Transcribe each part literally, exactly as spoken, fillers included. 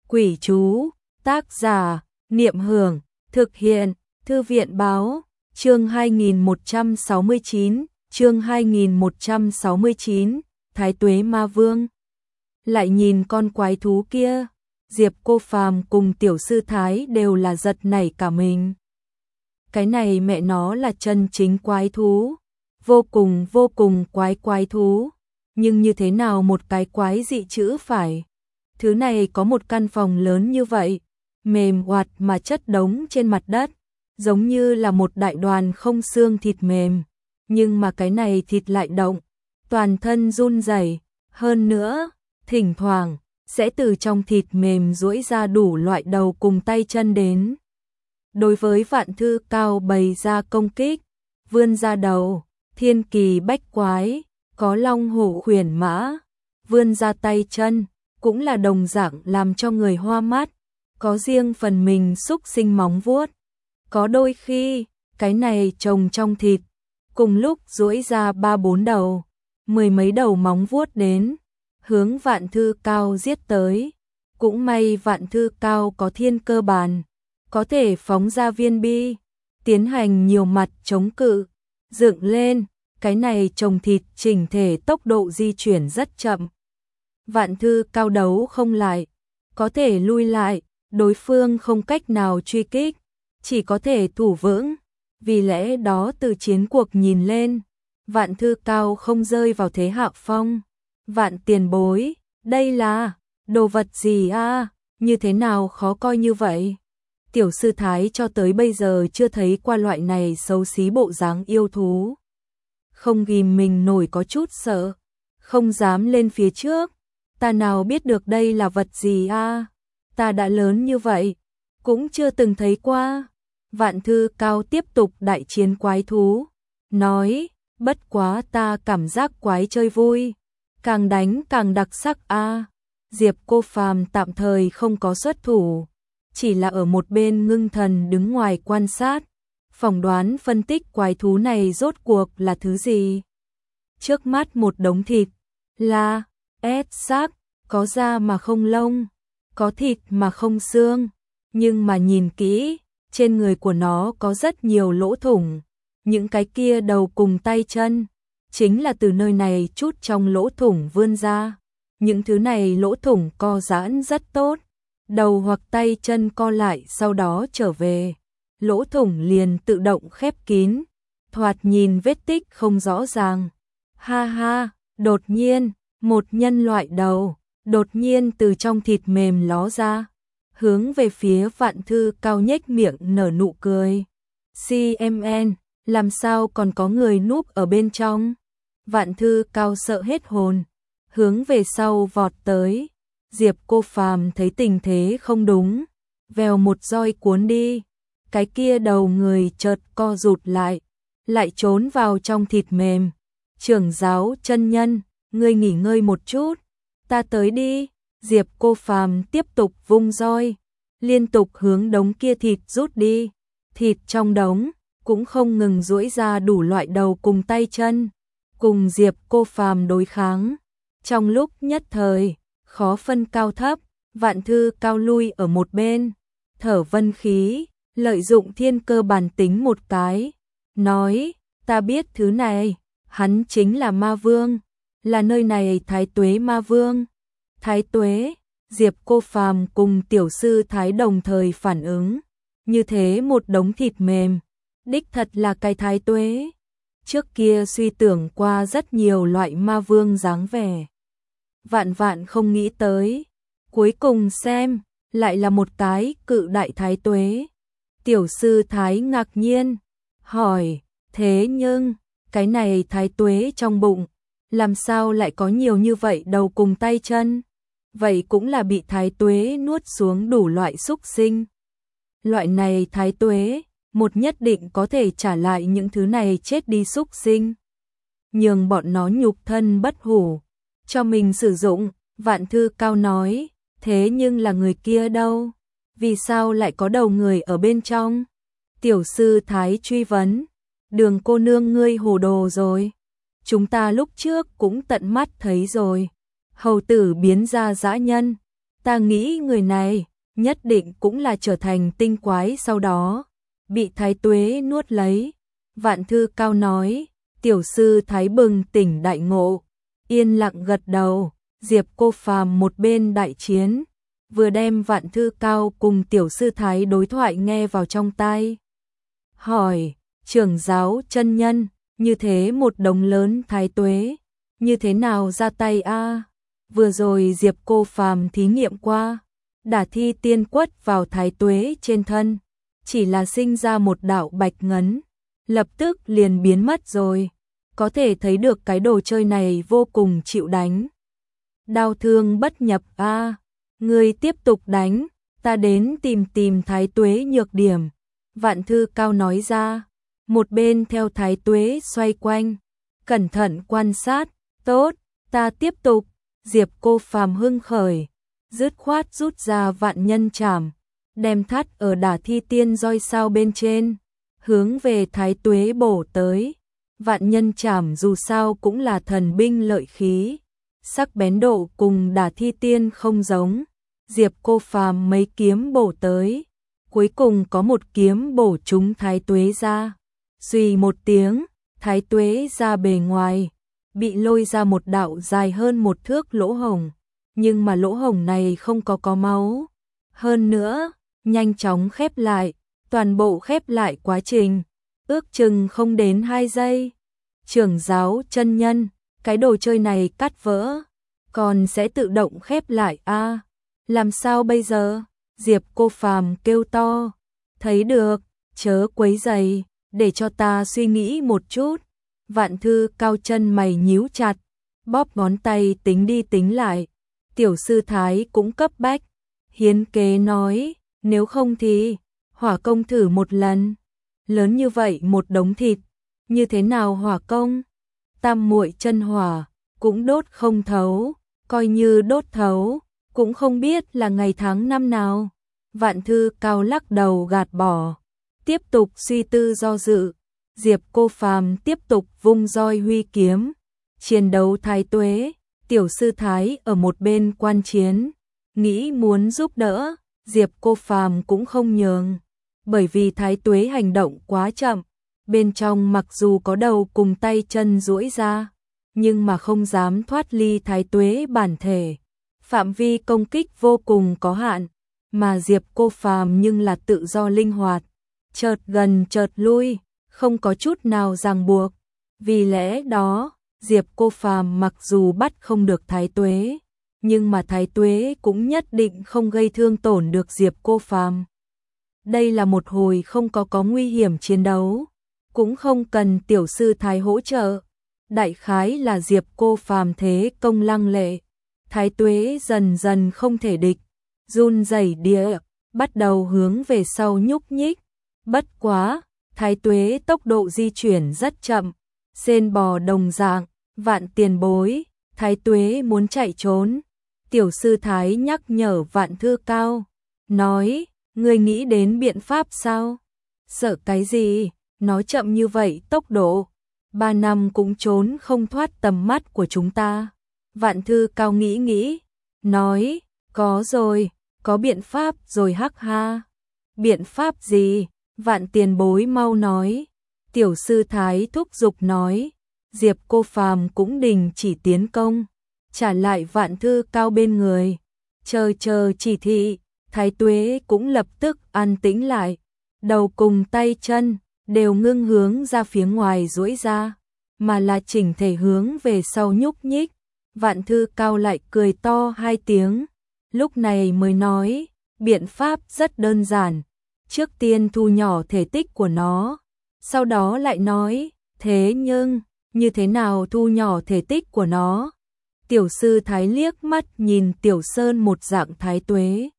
Quỷ chú, tác giả, Niệm Hưởng, thực hiện, Thư viện báo, chương hai nghìn một trăm sáu mươi chín, chương hai nghìn một trăm sáu mươi chín, Thái Tuế Ma Vương. Lại nhìn con quái thú kia, Diệp Cô Phàm cùng tiểu sư Thái đều là giật nảy cả mình. Cái này mẹ nó là chân chính quái thú, vô cùng vô cùng quái quái thú, nhưng như thế nào một cái quái dị chữ phải. Thứ này có một căn phòng lớn như vậy, mềm oạt mà chất đống trên mặt đất, giống như là một đại đoàn không xương thịt mềm, nhưng mà cái này thịt lại động, toàn thân run rẩy, hơn nữa, thỉnh thoảng sẽ từ trong thịt mềm duỗi ra đủ loại đầu cùng tay chân đến. Đối với Vạn Thư Cao bày ra công kích, vươn ra đầu, thiên kỳ bách quái, có long hổ khuyển mã, vươn ra tay chân, cũng là đồng dạng làm cho người hoa mắt, có riêng phần mình xúc sinh móng vuốt. Có đôi khi, cái này trồng trong thịt, cùng lúc duỗi ra ba bốn đầu, mười mấy đầu móng vuốt đến, hướng Vạn Thư Cao giết tới. Cũng may Vạn Thư Cao có thiên cơ bàn, có thể phóng ra viên bi, tiến hành nhiều mặt chống cự, dựng lên, cái này trồng thịt chỉnh thể tốc độ di chuyển rất chậm. Vạn Thư Cao đấu không lại, có thể lui lại, đối phương không cách nào truy kích, chỉ có thể thủ vững, vì lẽ đó từ chiến cuộc nhìn lên, Vạn Thư Cao không rơi vào thế hạ phong. Vạn tiền bối, đây là đồ vật gì a? À? Như thế nào khó coi như vậy? Tiểu sư Thái cho tới bây giờ chưa thấy qua loại này xấu xí bộ dáng yêu thú. Không ghim mình nổi có chút sợ, không dám lên phía trước. Ta nào biết được đây là vật gì a? À? Ta đã lớn như vậy, cũng chưa từng thấy qua. Vạn Thư Cao tiếp tục đại chiến quái thú, nói, bất quá ta cảm giác quái chơi vui, càng đánh càng đặc sắc a. À. Diệp Cô Phàm tạm thời không có xuất thủ, chỉ là ở một bên ngưng thần đứng ngoài quan sát, phỏng đoán phân tích quái thú này rốt cuộc là thứ gì. Trước mắt một đống thịt, là ép xác, có da mà không lông, có thịt mà không xương, nhưng mà nhìn kỹ, trên người của nó có rất nhiều lỗ thủng, những cái kia đầu cùng tay chân, chính là từ nơi này chút trong lỗ thủng vươn ra. Những thứ này lỗ thủng co giãn rất tốt, đầu hoặc tay chân co lại sau đó trở về, lỗ thủng liền tự động khép kín, thoạt nhìn vết tích không rõ ràng. Ha ha, đột nhiên, một nhân loại đầu, đột nhiên từ trong thịt mềm ló ra, hướng về phía Vạn Thư Cao nhếch miệng nở nụ cười. xê em en, làm sao còn có người núp ở bên trong? Vạn Thư Cao sợ hết hồn, hướng về sau vọt tới. Diệp Cô Phàm thấy tình thế không đúng, vèo một roi cuốn đi, cái kia đầu người chợt co rụt lại, lại trốn vào trong thịt mềm. Trưởng giáo chân nhân, ngươi nghỉ ngơi một chút, ta tới đi. Diệp Cô Phàm tiếp tục vung roi, liên tục hướng đống kia thịt rút đi. Thịt trong đống cũng không ngừng duỗi ra đủ loại đầu cùng tay chân, cùng Diệp Cô Phàm đối kháng. Trong lúc nhất thời, khó phân cao thấp, Vạn Thư Cao lui ở một bên, thở vân khí, lợi dụng thiên cơ bản tính một cái, nói, ta biết thứ này, hắn chính là Ma Vương, là nơi này Thái Tuế Ma Vương. Thái Tuế, Diệp Cô Phàm cùng tiểu sư Thái đồng thời phản ứng, như thế một đống thịt mềm, đích thật là cái Thái Tuế. Trước kia suy tưởng qua rất nhiều loại ma vương dáng vẻ, vạn vạn không nghĩ tới, cuối cùng xem, lại là một cái cự đại Thái Tuế. Tiểu sư Thái ngạc nhiên, hỏi, thế nhưng, cái này Thái Tuế trong bụng, làm sao lại có nhiều như vậy đầu cùng tay chân? Vậy cũng là bị Thái Tuế nuốt xuống đủ loại xúc sinh. Loại này Thái Tuế, một nhất định có thể trả lại những thứ này chết đi xúc sinh, nhường bọn nó nhục thân bất hủ, cho mình sử dụng. Vạn Thư Cao nói, thế nhưng là người kia đâu? Vì sao lại có đầu người ở bên trong? Tiểu sư Thái truy vấn, Đường cô nương ngươi hồ đồ rồi. Chúng ta lúc trước cũng tận mắt thấy rồi. Hầu tử biến ra dã nhân, Ta nghĩ người này nhất định cũng là trở thành tinh quái sau đó bị Thái Tuế nuốt lấy. Vạn Thư Cao nói, tiểu sư Thái bừng tỉnh đại ngộ, yên lặng gật đầu. Diệp Cô Phàm một bên đại chiến, vừa đem Vạn Thư Cao cùng tiểu sư Thái đối thoại nghe vào trong tai. Hỏi, trưởng giáo chân nhân, như thế một đống lớn Thái Tuế, như thế nào ra tay a? Vừa rồi Diệp Cô Phàm thí nghiệm qua, đả thi tiên quất vào Thái Tuế trên thân, chỉ là sinh ra một đạo bạch ngấn, lập tức liền biến mất rồi. Có thể thấy được cái đồ chơi này vô cùng chịu đánh. Đau thương bất nhập a, ngươi tiếp tục đánh, ta đến tìm tìm Thái Tuế nhược điểm. Vạn Thư Cao nói ra, một bên theo Thái Tuế xoay quanh, cẩn thận quan sát. Tốt, ta tiếp tục. Diệp Cô Phàm hưng khởi, dứt khoát rút ra vạn nhân trảm, đem thắt ở đả thi tiên roi sao bên trên, hướng về Thái Tuế bổ tới. Vạn nhân trảm dù sao cũng là thần binh lợi khí, sắc bén độ cùng đả thi tiên không giống. Diệp Cô Phàm mấy kiếm bổ tới, cuối cùng có một kiếm bổ trúng Thái Tuế ra. Suy một tiếng, Thái Tuế ra bề ngoài, bị lôi ra một đạo dài hơn một thước lỗ hổng, nhưng mà lỗ hổng này không có có máu. Hơn nữa, nhanh chóng khép lại, toàn bộ khép lại quá trình, ước chừng không đến hai giây. Trưởng giáo chân nhân, cái đồ chơi này cắt vỡ, còn sẽ tự động khép lại a? Làm sao bây giờ? Diệp Cô Phàm kêu to, thấy được, chớ quấy rầy, để cho ta suy nghĩ một chút. Vạn Thư Cao chân mày nhíu chặt, bóp ngón tay tính đi tính lại. Tiểu sư Thái cũng cấp bách, hiến kế nói, nếu không thì hỏa công thử một lần. Lớn như vậy một đống thịt, như thế nào hỏa công? Tam muội chân hỏa cũng đốt không thấu, coi như đốt thấu, cũng không biết là ngày tháng năm nào. Vạn Thư Cao lắc đầu gạt bỏ, tiếp tục suy tư do dự. Diệp Cô Phàm tiếp tục vung roi huy kiếm, chiến đấu Thái Tuế. Tiểu sư Thái ở một bên quan chiến, nghĩ muốn giúp đỡ, Diệp Cô Phàm cũng không nhường, bởi vì Thái Tuế hành động quá chậm, bên trong mặc dù có đầu cùng tay chân duỗi ra, nhưng mà không dám thoát ly Thái Tuế bản thể, phạm vi công kích vô cùng có hạn, mà Diệp Cô Phàm nhưng là tự do linh hoạt, chợt gần chợt lui, không có chút nào ràng buộc. Vì lẽ đó, Diệp Cô Phàm mặc dù bắt không được Thái Tuế, nhưng mà Thái Tuế cũng nhất định không gây thương tổn được Diệp Cô Phàm. Đây là một hồi không có có nguy hiểm chiến đấu, cũng không cần tiểu sư Thái hỗ trợ. Đại khái là Diệp Cô Phàm thế công lăng lệ, Thái Tuế dần dần không thể địch, run rẩy địa, bắt đầu hướng về sau nhúc nhích. Bất quá, Thái Tuế tốc độ di chuyển rất chậm, sên bò đồng dạng. Vạn tiền bối, Thái Tuế muốn chạy trốn. Tiểu sư Thái nhắc nhở Vạn Thư Cao, nói, ngươi nghĩ đến biện pháp sao? Sợ cái gì, nói chậm như vậy tốc độ, ba năm cũng trốn không thoát tầm mắt của chúng ta. Vạn Thư Cao nghĩ nghĩ, nói, có rồi, có biện pháp rồi hắc ha. Biện pháp gì? Vạn tiền bối mau nói. Tiểu sư Thái thúc giục nói. Diệp Cô Phàm cũng đình chỉ tiến công, trả lại Vạn Thư Cao bên người, chờ chờ chỉ thị. Thái Tuế cũng lập tức an tĩnh lại, đầu cùng tay chân đều ngưng hướng ra phía ngoài duỗi ra, mà là chỉnh thể hướng về sau nhúc nhích. Vạn Thư Cao lại cười to hai tiếng, lúc này mới nói, biện pháp rất đơn giản, trước tiên thu nhỏ thể tích của nó, sau đó lại nói, thế nhưng như thế nào thu nhỏ thể tích của nó? Tiểu sư Thái liếc mắt nhìn Tiểu Sơn một dạng Thái Tuế,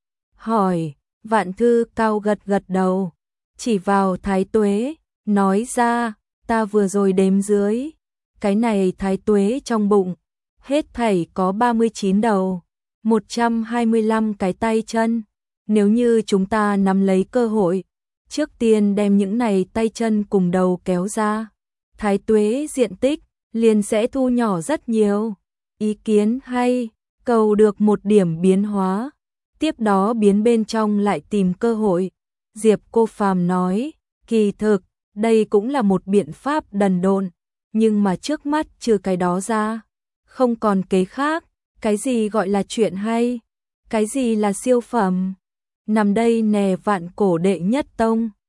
hỏi. Vạn Thư Cao gật gật đầu, chỉ vào Thái Tuế, nói ra, ta vừa rồi đếm dưới, cái này Thái Tuế trong bụng, hết thảy có ba mươi chín đầu, một trăm hai mươi lăm cái tay chân. Nếu như chúng ta nắm lấy cơ hội, trước tiên đem những này tay chân cùng đầu kéo ra, Thái Tuế diện tích liền sẽ thu nhỏ rất nhiều. Ý kiến hay, cầu được một điểm biến hóa, tiếp đó biến bên trong lại tìm cơ hội. Diệp Cô Phàm nói, kỳ thực, đây cũng là một biện pháp đần độn, nhưng mà trước mắt trừ cái đó ra, không còn kế khác. Cái gì gọi là chuyện hay? Cái gì là siêu phẩm? Nằm đây nè, vạn cổ đệ nhất tông.